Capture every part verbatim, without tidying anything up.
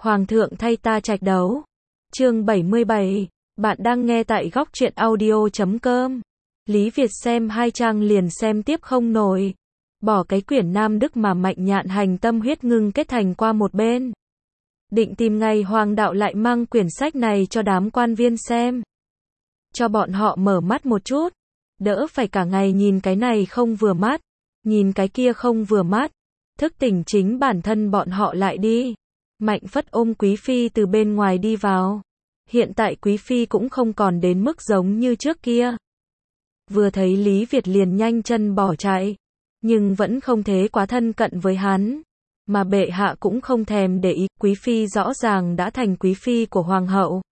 Hoàng thượng thay ta trạch đấu. Chương bảy mươi bảy, bạn đang nghe tại góc truyện audio chấm com. Lý Việt xem hai trang liền xem tiếp không nổi. Bỏ cái quyển Nam Đức mà Mạnh Nhạn Hành tâm huyết ngưng kết thành qua một bên. Định tìm ngày Hoàng đạo lại mang quyển sách này cho đám quan viên xem. Cho bọn họ mở mắt một chút. Đỡ phải cả ngày nhìn cái này không vừa mắt, nhìn cái kia không vừa mắt. Thức tỉnh chính bản thân bọn họ lại đi. Mạnh Phất ôm Quý Phi từ bên ngoài đi vào. Hiện tại Quý Phi cũng không còn đến mức giống như trước kia. Vừa thấy Lý Việt liền nhanh chân bỏ chạy. Nhưng vẫn không thế quá thân cận với hắn. Mà bệ hạ cũng không thèm để ý. Quý Phi rõ ràng đã thành Quý Phi của Hoàng hậu.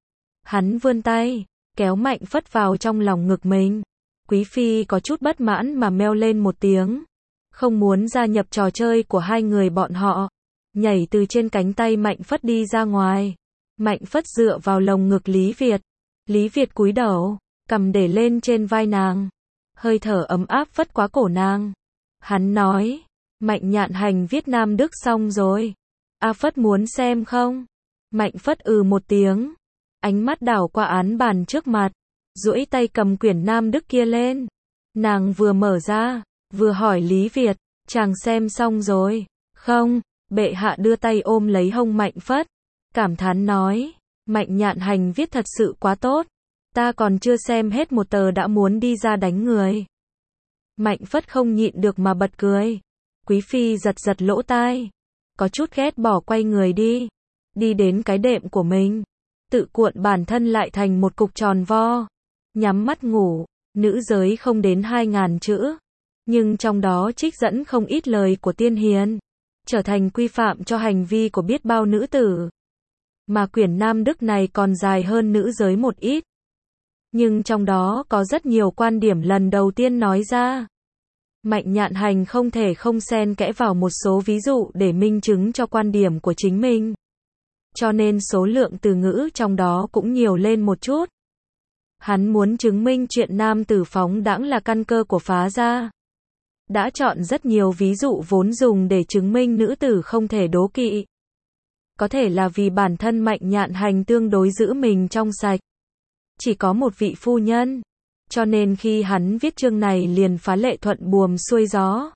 Hắn vươn tay, kéo Mạnh Phất vào trong lòng ngực mình. Quý Phi có chút bất mãn mà meo lên một tiếng. Không muốn gia nhập trò chơi của hai người bọn họ. Nhảy từ trên cánh tay Mạnh Phất đi ra ngoài. Mạnh Phất dựa vào lồng ngực Lý Việt. Lý Việt cúi đầu, cầm để lên trên vai nàng. Hơi thở ấm áp phất qua cổ nàng. Hắn nói, Mạnh Nhạn Hành viết Nam Đức xong rồi. A Phất muốn xem không? Mạnh Phất ừ một tiếng. Ánh mắt đảo qua án bàn trước mặt. Duỗi tay cầm quyển Nam Đức kia lên. Nàng vừa mở ra, vừa hỏi Lý Việt, chàng xem xong rồi, không? Bệ hạ đưa tay ôm lấy hông Mạnh Phất. Cảm thán nói, Mạnh Nhạn Hành viết thật sự quá tốt. Ta còn chưa xem hết một tờ đã muốn đi ra đánh người. Mạnh Phất không nhịn được mà bật cười. Quý Phi giật giật lỗ tai. Có chút ghét bỏ quay người đi. Đi đến cái đệm của mình. Tự cuộn bản thân lại thành một cục tròn vo. Nhắm mắt ngủ. Nữ giới không đến hai ngàn chữ. Nhưng trong đó trích dẫn không ít lời của tiên hiền. Trở thành quy phạm cho hành vi của biết bao nữ tử. Mà quyển Nam Đức này còn dài hơn nữ giới một ít. Nhưng trong đó có rất nhiều quan điểm lần đầu tiên nói ra. Mạnh Nhạn Hành không thể không xen kẽ vào một số ví dụ để minh chứng cho quan điểm của chính mình. Cho nên số lượng từ ngữ trong đó cũng nhiều lên một chút. Hắn muốn chứng minh chuyện nam tử phóng đãng là căn cơ của phá gia. Đã chọn rất nhiều ví dụ vốn dùng để chứng minh nữ tử không thể đố kỵ. Có thể là vì bản thân Mạnh Nhạn Hành tương đối giữ mình trong sạch. Chỉ có một vị phu nhân. Cho nên khi hắn viết chương này liền phá lệ thuận buồm xuôi gió.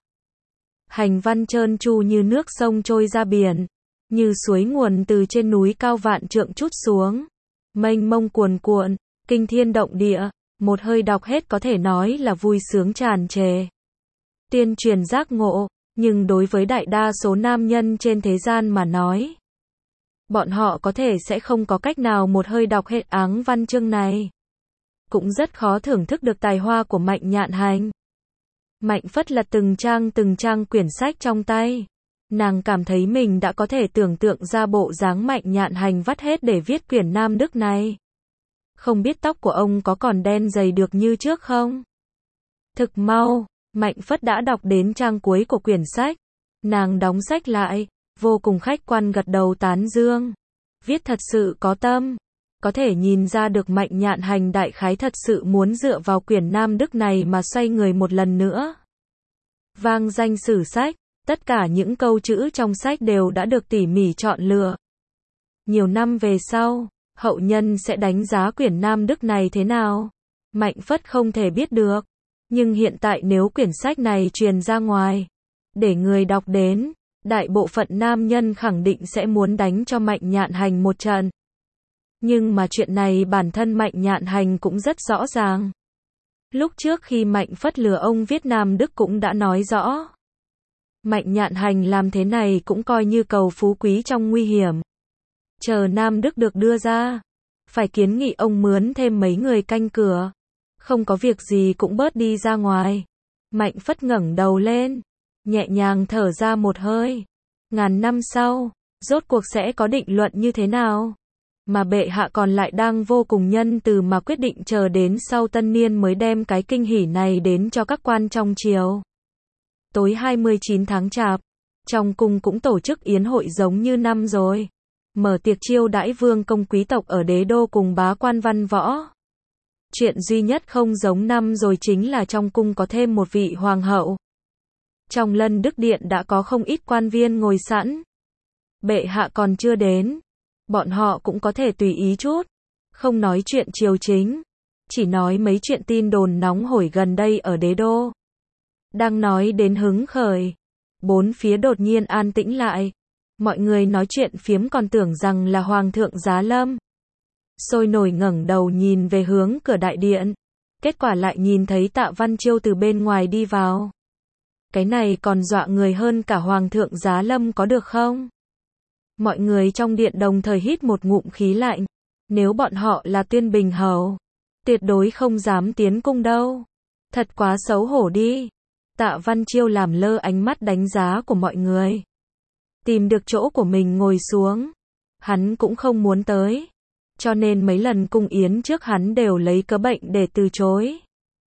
Hành văn trơn tru như nước sông trôi ra biển. Như suối nguồn từ trên núi cao vạn trượng trút xuống. Mênh mông cuồn cuộn, kinh thiên động địa. Một hơi đọc hết có thể nói là vui sướng tràn trề. Tiên truyền giác ngộ, nhưng đối với đại đa số nam nhân trên thế gian mà nói. Bọn họ có thể sẽ không có cách nào một hơi đọc hết áng văn chương này. Cũng rất khó thưởng thức được tài hoa của Mạnh Nhạn Hành. Mạnh Phất lật từng trang từng trang quyển sách trong tay. Nàng cảm thấy mình đã có thể tưởng tượng ra bộ dáng Mạnh Nhạn Hành vắt hết để viết quyển Nam Đức này. Không biết tóc của ông có còn đen dày được như trước không? Thực mau, Mạnh Phất đã đọc đến trang cuối của quyển sách. Nàng đóng sách lại, vô cùng khách quan gật đầu tán dương. Viết thật sự có tâm. Có thể nhìn ra được Mạnh Nhạn Hành đại khái thật sự muốn dựa vào quyển Nam Đức này mà xoay người một lần nữa. Vang danh sử sách, tất cả những câu chữ trong sách đều đã được tỉ mỉ chọn lựa. Nhiều năm về sau, hậu nhân sẽ đánh giá quyển Nam Đức này thế nào? Mạnh Phất không thể biết được. Nhưng hiện tại nếu quyển sách này truyền ra ngoài, để người đọc đến, đại bộ phận nam nhân khẳng định sẽ muốn đánh cho Mạnh Nhạn Hành một trận. Nhưng mà chuyện này bản thân Mạnh Nhạn Hành cũng rất rõ ràng. Lúc trước khi Mạnh Phất lừa ông viết Nam Đức cũng đã nói rõ. Mạnh Nhạn Hành làm thế này cũng coi như cầu phú quý trong nguy hiểm. Chờ Nam Đức được đưa ra, phải kiến nghị ông mướn thêm mấy người canh cửa. Không có việc gì cũng bớt đi ra ngoài. Mạnh Phất ngẩng đầu lên, nhẹ nhàng thở ra một hơi. Ngàn năm sau, rốt cuộc sẽ có định luận như thế nào? Mà bệ hạ còn lại đang vô cùng nhân từ mà quyết định chờ đến sau tân niên mới đem cái kinh hỉ này đến cho các quan trong triều. Tối hai mươi chín tháng Chạp, trong cung cũng tổ chức yến hội giống như năm rồi. Mở tiệc chiêu đãi vương công quý tộc ở đế đô cùng bá quan văn võ. Chuyện duy nhất không giống năm rồi chính là trong cung có thêm một vị hoàng hậu. Trong Lân Đức Điện đã có không ít quan viên ngồi sẵn. bệ hạ còn chưa đến. Bọn họ cũng có thể tùy ý chút. Không nói chuyện triều chính. Chỉ nói mấy chuyện tin đồn nóng hổi gần đây ở đế đô. Đang nói đến hứng khởi. Bốn phía đột nhiên an tĩnh lại. Mọi người nói chuyện phiếm còn tưởng rằng là Hoàng thượng giá lâm. Sôi nổi ngẩng đầu nhìn về hướng cửa đại điện. Kết quả lại nhìn thấy Tạ Văn Chiêu từ bên ngoài đi vào. Cái này còn dọa người hơn cả Hoàng thượng giá lâm có được không? Mọi người trong điện đồng thời hít một ngụm khí lạnh. Nếu bọn họ là Tuyên Bình Hầu, tuyệt đối không dám tiến cung đâu. Thật quá xấu hổ đi. Tạ Văn Chiêu làm lơ ánh mắt đánh giá của mọi người. Tìm được chỗ của mình ngồi xuống. Hắn cũng không muốn tới. Cho nên mấy lần cung yến trước hắn đều lấy cớ bệnh để từ chối.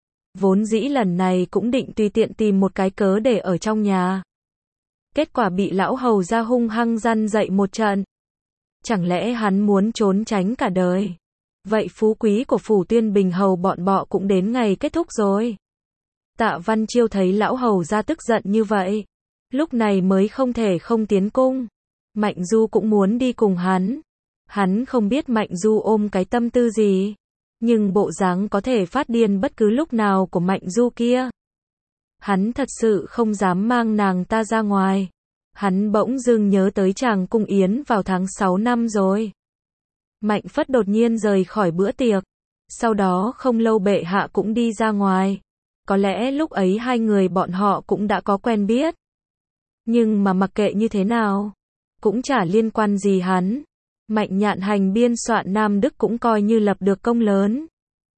Vốn dĩ lần này cũng định tùy tiện tìm một cái cớ để ở trong nhà. Kết quả bị lão hầu ra hung hăng răn dậy một trận. Chẳng lẽ hắn muốn trốn tránh cả đời? Vậy phú quý của phủ Tuyên Bình Hầu bọn bọ cũng đến ngày kết thúc rồi. Tạ Văn Chiêu thấy lão hầu ra tức giận như vậy. Lúc này mới không thể không tiến cung. Mạnh Du cũng muốn đi cùng hắn. Hắn không biết Mạnh Du ôm cái tâm tư gì. Nhưng bộ dáng có thể phát điên bất cứ lúc nào của Mạnh Du kia. Hắn thật sự không dám mang nàng ta ra ngoài. Hắn bỗng dưng nhớ tới chàng cung yến vào tháng sáu năm rồi. Mạnh Phất đột nhiên rời khỏi bữa tiệc. Sau đó không lâu bệ hạ cũng đi ra ngoài. Có lẽ lúc ấy hai người bọn họ cũng đã có quen biết. Nhưng mà mặc kệ như thế nào, cũng chả liên quan gì hắn. Mạnh Nhạn Hành biên soạn Nam Đức cũng coi như lập được công lớn.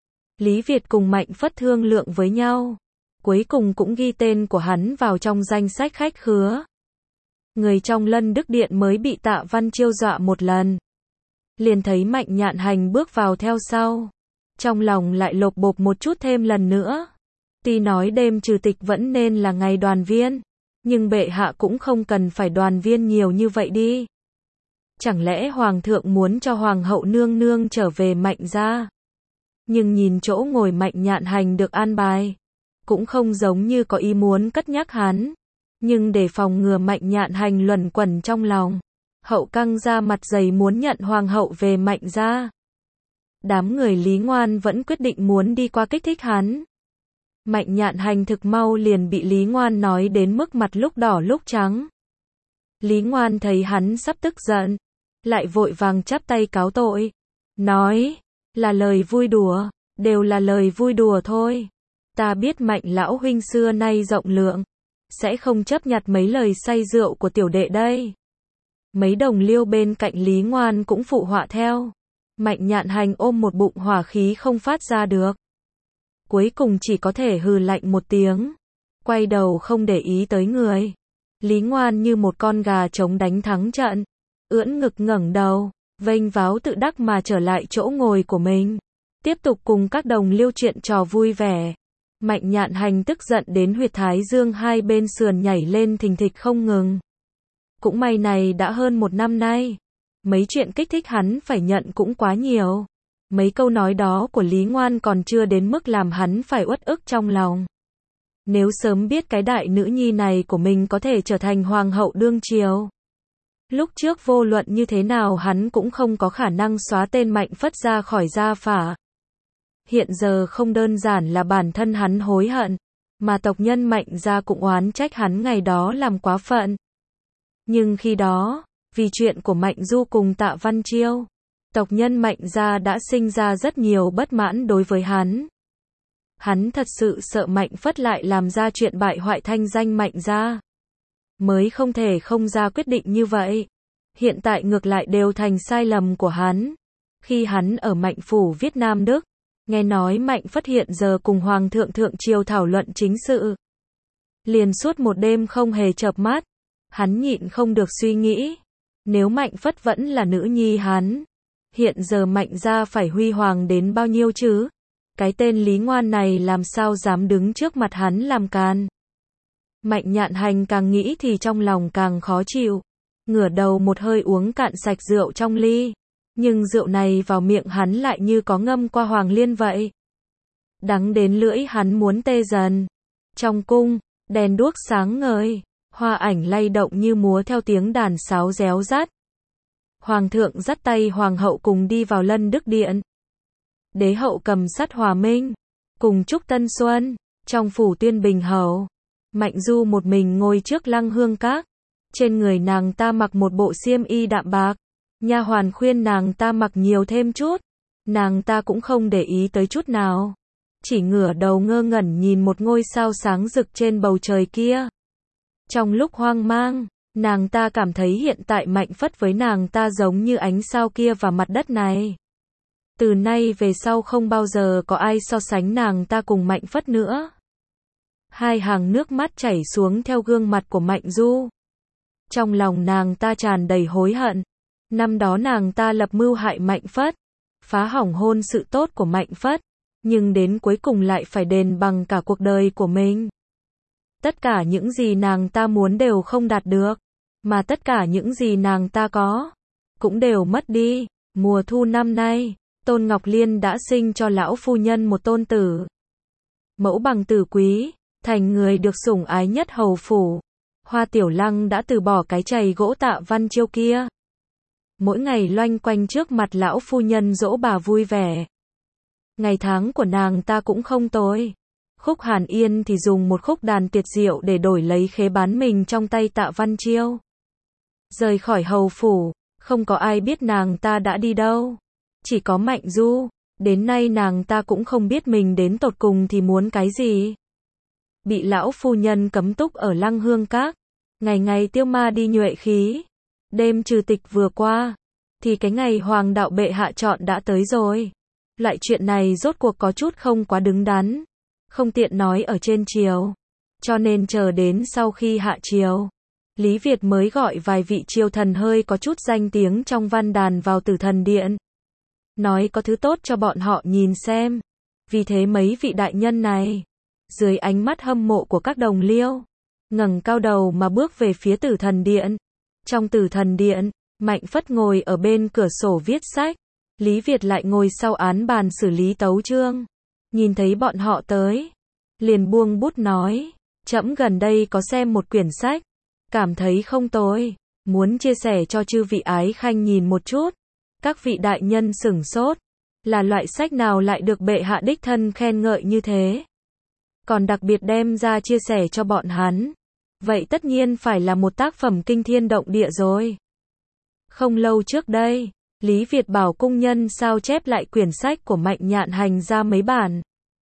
Lý Việt cùng Mạnh Phất thương lượng với nhau. Cuối cùng cũng ghi tên của hắn vào trong danh sách khách khứa. Người trong Lân Đức Điện mới bị Tạ Văn Chiêu dọa một lần. Liền thấy Mạnh Nhạn Hành bước vào theo sau. Trong lòng lại lột bột một chút thêm lần nữa. Tuy nói đêm trừ tịch vẫn nên là ngày đoàn viên. Nhưng bệ hạ cũng không cần phải đoàn viên nhiều như vậy đi. Chẳng lẽ Hoàng thượng muốn cho Hoàng hậu nương nương trở về Mạnh gia? Nhưng nhìn chỗ ngồi Mạnh Nhạn Hành được an bài. Cũng không giống như có ý muốn cất nhắc hắn. Nhưng để phòng ngừa Mạnh Nhạn Hành luẩn quẩn trong lòng. Hậu căng ra mặt dày muốn nhận Hoàng hậu về Mạnh gia. Đám người Lý Ngoan vẫn quyết định muốn đi qua kích thích hắn. Mạnh Nhạn Hành thực mau liền bị Lý Ngoan nói đến mức mặt lúc đỏ lúc trắng. Lý Ngoan thấy hắn sắp tức giận. Lại vội vàng chắp tay cáo tội. Nói, là lời vui đùa, đều là lời vui đùa thôi. Ta biết Mạnh lão huynh xưa nay rộng lượng. Sẽ không chấp nhặt mấy lời say rượu của tiểu đệ đây. Mấy đồng liêu bên cạnh Lý Ngoan cũng phụ họa theo. Mạnh Nhạn Hành ôm một bụng hỏa khí không phát ra được. Cuối cùng chỉ có thể hừ lạnh một tiếng. Quay đầu không để ý tới người. Lý Ngoan như một con gà trống đánh thắng trận. Ưỡn ngực ngẩng đầu, vênh váo tự đắc mà trở lại chỗ ngồi của mình. Tiếp tục cùng các đồng liêu chuyện trò vui vẻ. Mạnh Nhạn Hành tức giận đến huyệt thái dương hai bên sườn nhảy lên thình thịch không ngừng. Cũng may này đã hơn một năm nay. Mấy chuyện kích thích hắn phải nhận cũng quá nhiều. Mấy câu nói đó của Lý Ngoan còn chưa đến mức làm hắn phải uất ức trong lòng. Nếu sớm biết cái đại nữ nhi này của mình có thể trở thành hoàng hậu đương triều. Lúc trước vô luận như thế nào hắn cũng không có khả năng xóa tên Mạnh Phất ra khỏi gia phả. Hiện giờ không đơn giản là bản thân hắn hối hận, mà tộc nhân Mạnh gia cũng oán trách hắn ngày đó làm quá phận. Nhưng khi đó, vì chuyện của Mạnh Du cùng Tạ Văn Chiêu, tộc nhân Mạnh gia đã sinh ra rất nhiều bất mãn đối với hắn. Hắn thật sự sợ Mạnh Phất lại làm ra chuyện bại hoại thanh danh Mạnh gia. Mới không thể không ra quyết định như vậy. Hiện tại ngược lại đều thành sai lầm của hắn. Khi hắn ở Mạnh phủ viết Nam Đức, nghe nói Mạnh Phất hiện giờ cùng Hoàng thượng thượng triều thảo luận chính sự. Liền suốt một đêm không hề chợp mắt. Hắn nhịn không được suy nghĩ. Nếu Mạnh Phất vẫn là nữ nhi hắn, hiện giờ Mạnh gia phải huy hoàng đến bao nhiêu chứ? Cái tên Lý Ngoan này làm sao dám đứng trước mặt hắn làm càn? Mạnh Nhạn Hành càng nghĩ thì trong lòng càng khó chịu. Ngửa đầu một hơi uống cạn sạch rượu trong ly. Nhưng rượu này vào miệng hắn lại như có ngâm qua hoàng liên vậy. Đắng đến lưỡi hắn muốn tê dần. Trong cung, đèn đuốc sáng ngời. Hoa ảnh lay động như múa theo tiếng đàn sáo réo rắt. Hoàng thượng dắt tay hoàng hậu cùng đi vào Lân Đức Điện. Đế hậu cầm sắt hòa minh, cùng chúc tân xuân, trong phủ Tuyên Bình hầu. Mạnh Du một mình ngồi trước Lăng Hương Các. Trên người nàng ta mặc một bộ xiêm y đạm bạc. Nha hoàn khuyên nàng ta mặc nhiều thêm chút. Nàng ta cũng không để ý tới chút nào. Chỉ ngửa đầu ngơ ngẩn nhìn một ngôi sao sáng rực trên bầu trời kia. Trong lúc hoang mang, nàng ta cảm thấy hiện tại Mạnh Phất với nàng ta giống như ánh sao kia và mặt đất này. Từ nay về sau không bao giờ có ai so sánh nàng ta cùng Mạnh Phất nữa. Hai hàng nước mắt chảy xuống theo gương mặt của Mạnh Du. Trong lòng nàng ta tràn đầy hối hận. Năm đó nàng ta lập mưu hại Mạnh Phất, phá hỏng hôn sự tốt của Mạnh Phất, nhưng đến cuối cùng lại phải đền bằng cả cuộc đời của mình. Tất cả những gì nàng ta muốn đều không đạt được, mà tất cả những gì nàng ta có cũng đều mất đi. Mùa thu năm nay, Tôn Ngọc Liên đã sinh cho lão phu nhân một tôn tử. Mẫu bằng tử quý, thành người được sủng ái nhất hầu phủ. Hoa Tiểu Lăng đã từ bỏ cái chày gỗ Tạ Văn Chiêu kia. Mỗi ngày loanh quanh trước mặt lão phu nhân dỗ bà vui vẻ. Ngày tháng của nàng ta cũng không tồi. Khúc Hàn Yên thì dùng một khúc đàn tuyệt diệu để đổi lấy khế bán mình trong tay Tạ Văn Chiêu. Rời khỏi hầu phủ, không có ai biết nàng ta đã đi đâu. Chỉ có Mạnh Du, đến nay nàng ta cũng không biết mình đến tột cùng thì muốn cái gì. Bị lão phu nhân cấm túc ở Lăng Hương Các, ngày ngày tiêu ma đi nhuệ khí. Đêm trừ tịch vừa qua, thì cái ngày hoàng đạo bệ hạ chọn đã tới rồi. Loại chuyện này rốt cuộc có chút không quá đứng đắn, không tiện nói ở trên triều. Cho nên chờ đến sau khi hạ triều, Lý Việt mới gọi vài vị triều thần hơi có chút danh tiếng trong văn đàn vào Tử Thần Điện. Nói có thứ tốt cho bọn họ nhìn xem. Vì thế mấy vị đại nhân này, dưới ánh mắt hâm mộ của các đồng liêu, ngẩng cao đầu mà bước về phía Tử Thần Điện. Trong Tử Thần Điện, Mạnh Phất ngồi ở bên cửa sổ viết sách. Lý Việt lại ngồi sau án bàn xử lý tấu chương. Nhìn thấy bọn họ tới, liền buông bút nói, trẫm gần đây có xem một quyển sách, cảm thấy không tồi, muốn chia sẻ cho chư vị ái khanh nhìn một chút. Các vị đại nhân sửng sốt, là loại sách nào lại được bệ hạ đích thân khen ngợi như thế, còn đặc biệt đem ra chia sẻ cho bọn hắn. Vậy tất nhiên phải là một tác phẩm kinh thiên động địa rồi. Không lâu trước đây, Lý Việt bảo cung nhân sao chép lại quyển sách của Mạnh Nhạn Hành ra mấy bản.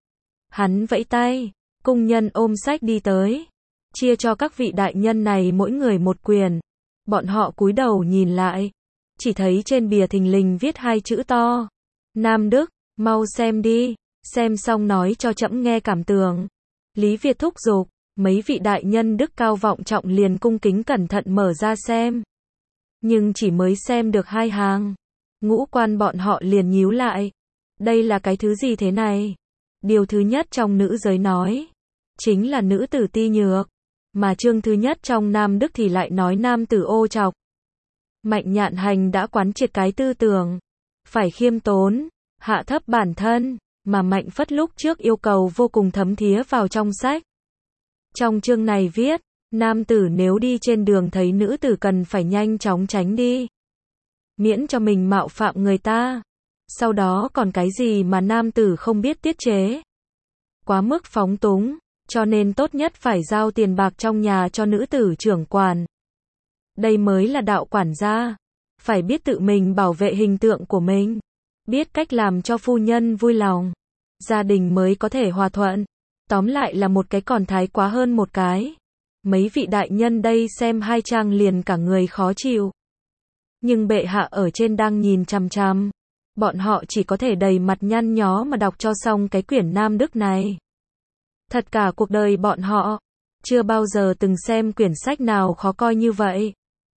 Hắn vẫy tay, cung nhân ôm sách đi tới, chia cho các vị đại nhân này mỗi người một quyển. Bọn họ cúi đầu nhìn lại, chỉ thấy trên bìa thình lình viết hai chữ to: Nam Đức, mau xem đi, xem xong nói cho trẫm nghe cảm tưởng. Lý Việt thúc giục, mấy vị đại nhân đức cao vọng trọng liền cung kính cẩn thận mở ra xem. Nhưng chỉ mới xem được hai hàng, ngũ quan bọn họ liền nhíu lại. Đây là cái thứ gì thế này? Điều thứ nhất trong nữ giới nói, chính là nữ tử ti nhược, mà chương thứ nhất trong Nam Đức thì lại nói nam tử ô trọc. Mạnh Nhạn Hành đã quán triệt cái tư tưởng, phải khiêm tốn, hạ thấp bản thân, mà Mạnh Phất lúc trước yêu cầu vô cùng thấm thía vào trong sách. Trong chương này viết, nam tử nếu đi trên đường thấy nữ tử cần phải nhanh chóng tránh đi, miễn cho mình mạo phạm người ta. Sau đó còn cái gì mà nam tử không biết tiết chế, quá mức phóng túng, cho nên tốt nhất phải giao tiền bạc trong nhà cho nữ tử trưởng quản. Đây mới là đạo quản gia, phải biết tự mình bảo vệ hình tượng của mình, biết cách làm cho phu nhân vui lòng, gia đình mới có thể hòa thuận. Tóm lại là một cái còn thái quá hơn một cái. Mấy vị đại nhân đây xem hai trang liền cả người khó chịu. Nhưng bệ hạ ở trên đang nhìn chằm chằm, bọn họ chỉ có thể đầy mặt nhăn nhó mà đọc cho xong cái quyển Nam Đức này. Thật cả cuộc đời bọn họ, chưa bao giờ từng xem quyển sách nào khó coi như vậy.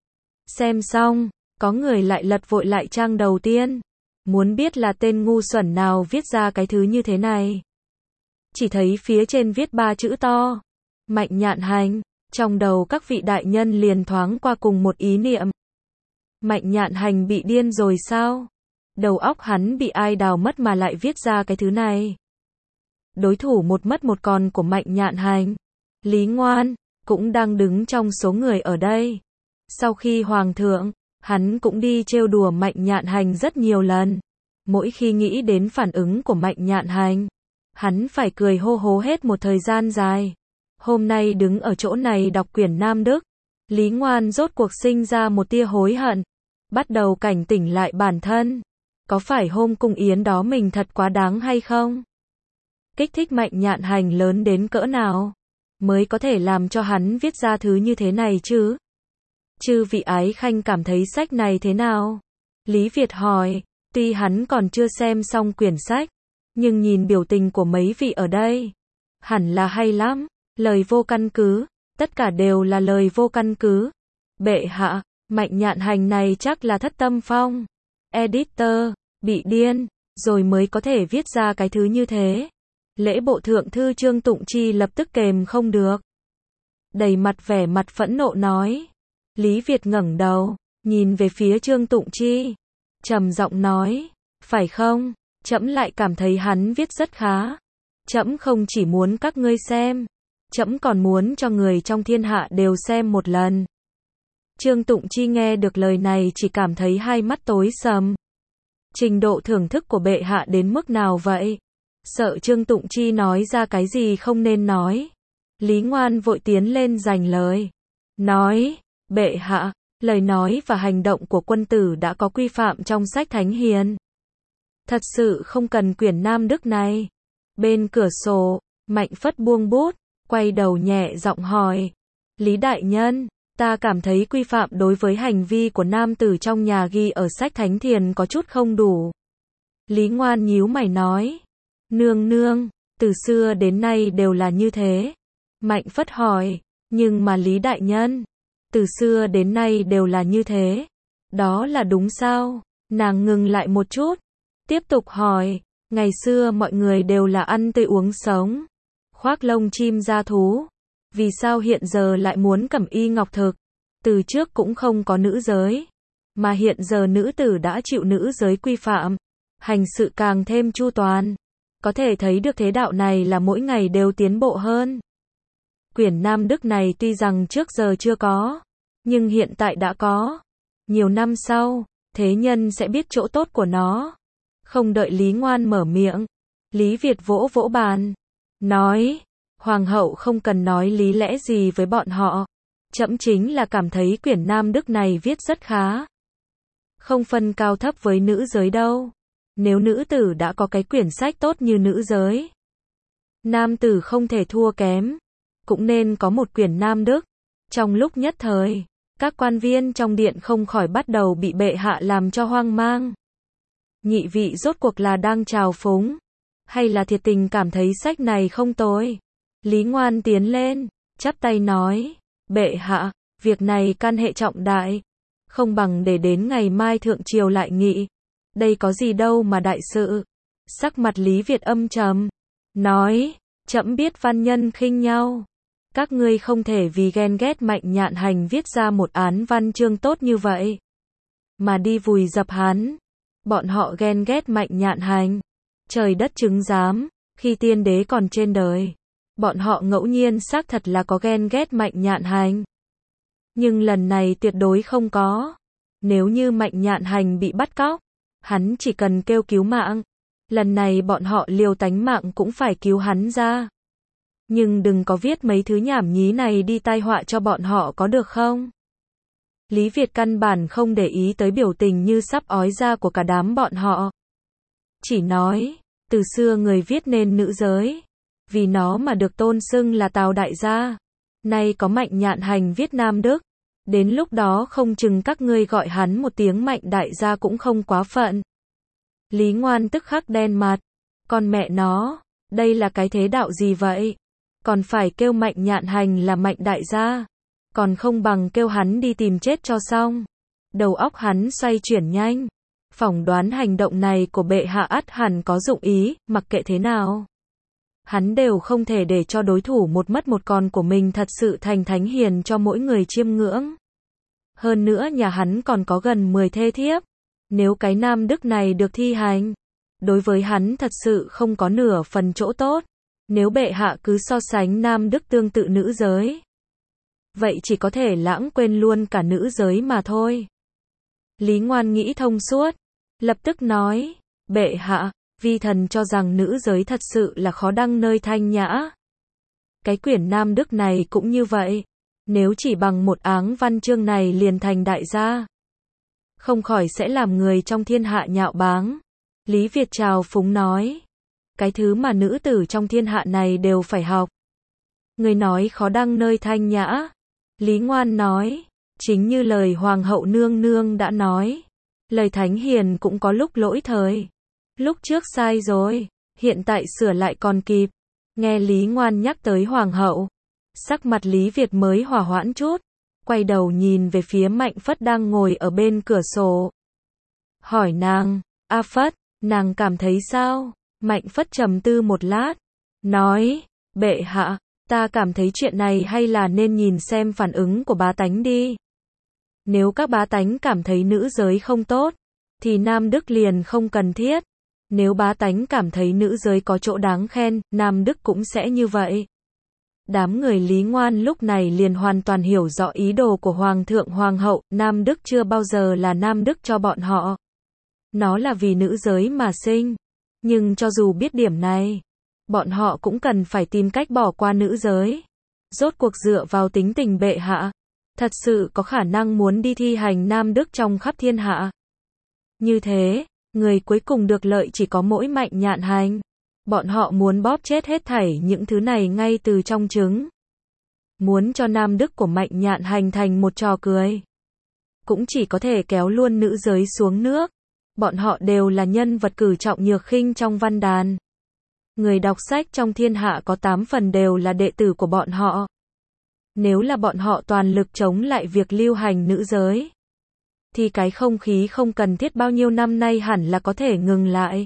Xem xong, có người lại lật vội lại trang đầu tiên. Muốn biết là tên ngu xuẩn nào viết ra cái thứ như thế này. Chỉ thấy phía trên viết ba chữ to: Mạnh Nhạn Hành. Trong đầu các vị đại nhân liền thoáng qua cùng một ý niệm. Mạnh Nhạn Hành bị điên rồi sao? Đầu óc hắn bị ai đào mất mà lại viết ra cái thứ này? Đối thủ một mất một còn của Mạnh Nhạn Hành, Lý Ngoan, cũng đang đứng trong số người ở đây. Sau khi Hoàng thượng Hắn cũng đi trêu đùa Mạnh Nhạn Hành rất nhiều lần. Mỗi khi nghĩ đến phản ứng của Mạnh Nhạn Hành, hắn phải cười hô hố hết một thời gian dài. Hôm nay đứng ở chỗ này đọc quyển Nam Đức, Lý Ngoan rốt cuộc sinh ra một tia hối hận. Bắt đầu cảnh tỉnh lại bản thân. Có phải hôm cung yến đó mình thật quá đáng hay không? Kích thích Mạnh Nhạn Hành lớn đến cỡ nào mới có thể làm cho hắn viết ra thứ như thế này chứ? Chư vị ái khanh cảm thấy sách này thế nào? Lý Việt hỏi, tuy hắn còn chưa xem xong quyển sách, nhưng nhìn biểu tình của mấy vị ở đây, hẳn là hay lắm. Lời vô căn cứ, tất cả đều là lời vô căn cứ. Bệ hạ, Mạnh Nhạn Hành này chắc là thất tâm phong. Editor, bị điên, rồi mới có thể viết ra cái thứ như thế. Lễ bộ thượng thư Trương Tụng Chi lập tức kềm không được. Đầy mặt vẻ mặt phẫn nộ nói. Lý Việt ngẩng đầu, nhìn về phía Trương Tụng Chi. Trầm giọng nói, phải không, trẫm lại cảm thấy hắn viết rất khá. Trẫm không chỉ muốn các ngươi xem, trẫm còn muốn cho người trong thiên hạ đều xem một lần. Trương Tụng Chi nghe được lời này chỉ cảm thấy hai mắt tối sầm. Trình độ thưởng thức của bệ hạ đến mức nào vậy? Sợ Trương Tụng Chi nói ra cái gì không nên nói. Lý Ngoan vội tiến lên giành lời. Nói, bệ hạ, lời nói và hành động của quân tử đã có quy phạm trong sách Thánh Hiền. Thật sự không cần quyển Nam Đức này. Bên cửa sổ, Mạnh Phất buông bút, quay đầu nhẹ giọng hỏi. Lý đại nhân, ta cảm thấy quy phạm đối với hành vi của nam tử trong nhà ghi ở sách Thánh Thiền có chút không đủ. Lý Ngoan nhíu mày nói. Nương nương, từ xưa đến nay đều là như thế. Mạnh Phất hỏi, nhưng mà Lý đại nhân, từ xưa đến nay đều là như thế. Đó là đúng sao? Nàng ngừng lại một chút, tiếp tục hỏi, ngày xưa mọi người đều là ăn tươi uống sống, khoác lông chim ra thú. Vì sao hiện giờ lại muốn cẩm y ngọc thực? Từ trước cũng không có nữ giới, mà hiện giờ nữ tử đã chịu nữ giới quy phạm, hành sự càng thêm chu toàn. Có thể thấy được thế đạo này là mỗi ngày đều tiến bộ hơn. Quyển Nam Đức này tuy rằng trước giờ chưa có, nhưng hiện tại đã có. Nhiều năm sau, thế nhân sẽ biết chỗ tốt của nó. Không đợi Lý Ngoan mở miệng, Lý Việt vỗ vỗ bàn, nói, Hoàng hậu không cần nói lý lẽ gì với bọn họ. Trẫm chính là cảm thấy quyển Nam Đức này viết rất khá. Không phân cao thấp với nữ giới đâu. Nếu nữ tử đã có cái quyển sách tốt như nữ giới, nam tử không thể thua kém, cũng nên có một quyển Nam Đức. Trong lúc nhất thời, các quan viên trong điện không khỏi bắt đầu bị bệ hạ làm cho hoang mang. Nhị vị rốt cuộc là đang trào phúng, hay là thiệt tình cảm thấy sách này không tồi? Lý Ngoan tiến lên, chắp tay nói, bệ hạ, việc này can hệ trọng đại, không bằng để đến ngày mai thượng triều lại nghị. Đây có gì đâu mà đại sự. Sắc mặt Lý Việt âm trầm, nói, trẫm biết văn nhân khinh nhau. Các ngươi không thể vì ghen ghét Mạnh Nhạn Hành viết ra một án văn chương tốt như vậy, mà đi vùi dập hắn. Bọn họ ghen ghét Mạnh Nhạn Hành. Trời đất chứng giám, khi tiên đế còn trên đời, bọn họ ngẫu nhiên xác thật là có ghen ghét Mạnh Nhạn Hành. Nhưng lần này tuyệt đối không có. Nếu như Mạnh Nhạn Hành bị bắt cóc, hắn chỉ cần kêu cứu mạng. Lần này bọn họ liều tánh mạng cũng phải cứu hắn ra. Nhưng đừng có viết mấy thứ nhảm nhí này đi tai họa cho bọn họ có được không? Lý Việt căn bản không để ý tới biểu tình như sắp ói ra của cả đám bọn họ. Chỉ nói, từ xưa người viết nên nữ giới, vì nó mà được tôn xưng là Tào đại gia. Nay có Mạnh Nhạn Hành viết Nam Đức, đến lúc đó không chừng các ngươi gọi hắn một tiếng Mạnh đại gia cũng không quá phận. Lý Ngoan tức khắc đen mặt, con mẹ nó, đây là cái thế đạo gì vậy? Còn phải kêu Mạnh Nhạn Hành là Mạnh đại gia, còn không bằng kêu hắn đi tìm chết cho xong. Đầu óc hắn xoay chuyển nhanh, phỏng đoán hành động này của bệ hạ ắt hẳn có dụng ý, mặc kệ thế nào, hắn đều không thể để cho đối thủ một mất một còn của mình thật sự thành thánh hiền cho mỗi người chiêm ngưỡng. Hơn nữa nhà hắn còn có gần mười thê thiếp. Nếu cái Nam Đức này được thi hành, đối với hắn thật sự không có nửa phần chỗ tốt. Nếu bệ hạ cứ so sánh Nam Đức tương tự nữ giới, vậy chỉ có thể lãng quên luôn cả nữ giới mà thôi. Lý Ngoan nghĩ thông suốt, lập tức nói, bệ hạ, vi thần cho rằng nữ giới thật sự là khó đăng nơi thanh nhã. Cái quyển Nam Đức này cũng như vậy, nếu chỉ bằng một áng văn chương này liền thành đại gia, không khỏi sẽ làm người trong thiên hạ nhạo báng. Lý Việt trào phúng nói, cái thứ mà nữ tử trong thiên hạ này đều phải học. Người nói khó đăng nơi thanh nhã. Lý Ngoan nói, chính như lời Hoàng hậu nương nương đã nói, lời thánh hiền cũng có lúc lỗi thời. Lúc trước sai rồi, hiện tại sửa lại còn kịp. Nghe Lý Ngoan nhắc tới Hoàng hậu, sắc mặt Lý Việt mới hòa hoãn chút, quay đầu nhìn về phía Mạnh Phất đang ngồi ở bên cửa sổ. Hỏi nàng, A Phất, nàng cảm thấy sao? Mạnh Phất trầm tư một lát, nói, bệ hạ, ta cảm thấy chuyện này hay là nên nhìn xem phản ứng của bá tánh đi. Nếu các bá tánh cảm thấy nữ giới không tốt, thì Nam Đức liền không cần thiết. Nếu bá tánh cảm thấy nữ giới có chỗ đáng khen, Nam Đức cũng sẽ như vậy. Đám người Lý Ngoan lúc này liền hoàn toàn hiểu rõ ý đồ của Hoàng thượng Hoàng hậu, Nam Đức chưa bao giờ là Nam Đức cho bọn họ. Nó là vì nữ giới mà sinh. Nhưng cho dù biết điểm này, bọn họ cũng cần phải tìm cách bỏ qua nữ giới. Rốt cuộc dựa vào tính tình bệ hạ, thật sự có khả năng muốn đi thi hành Nam Đức trong khắp thiên hạ. Như thế, người cuối cùng được lợi chỉ có mỗi Mạnh Nhạn Hành. Bọn họ muốn bóp chết hết thảy những thứ này ngay từ trong trứng. Muốn cho Nam Đức của Mạnh Nhạn Hành thành một trò cười, cũng chỉ có thể kéo luôn nữ giới xuống nước. Bọn họ đều là nhân vật cử trọng nhược khinh trong văn đàn. Người đọc sách trong thiên hạ có tám phần đều là đệ tử của bọn họ. Nếu là bọn họ toàn lực chống lại việc lưu hành nữ giới, thì cái không khí không cần thiết bao nhiêu năm nay hẳn là có thể ngừng lại.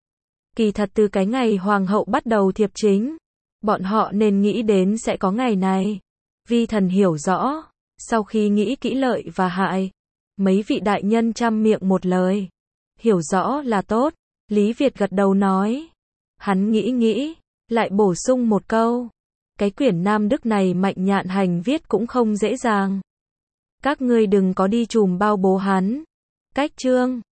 Kỳ thật từ cái ngày Hoàng hậu bắt đầu thiệp chính, bọn họ nên nghĩ đến sẽ có ngày này. Vi thần hiểu rõ, sau khi nghĩ kỹ lợi và hại, mấy vị đại nhân trăm miệng một lời. Hiểu rõ là tốt, Lý Việt gật đầu nói. Hắn nghĩ nghĩ, lại bổ sung một câu. Cái quyển Nam Đức này Mạnh Nhạn Hành viết cũng không dễ dàng. Các ngươi đừng có đi trùm bao bố hắn. Cách chương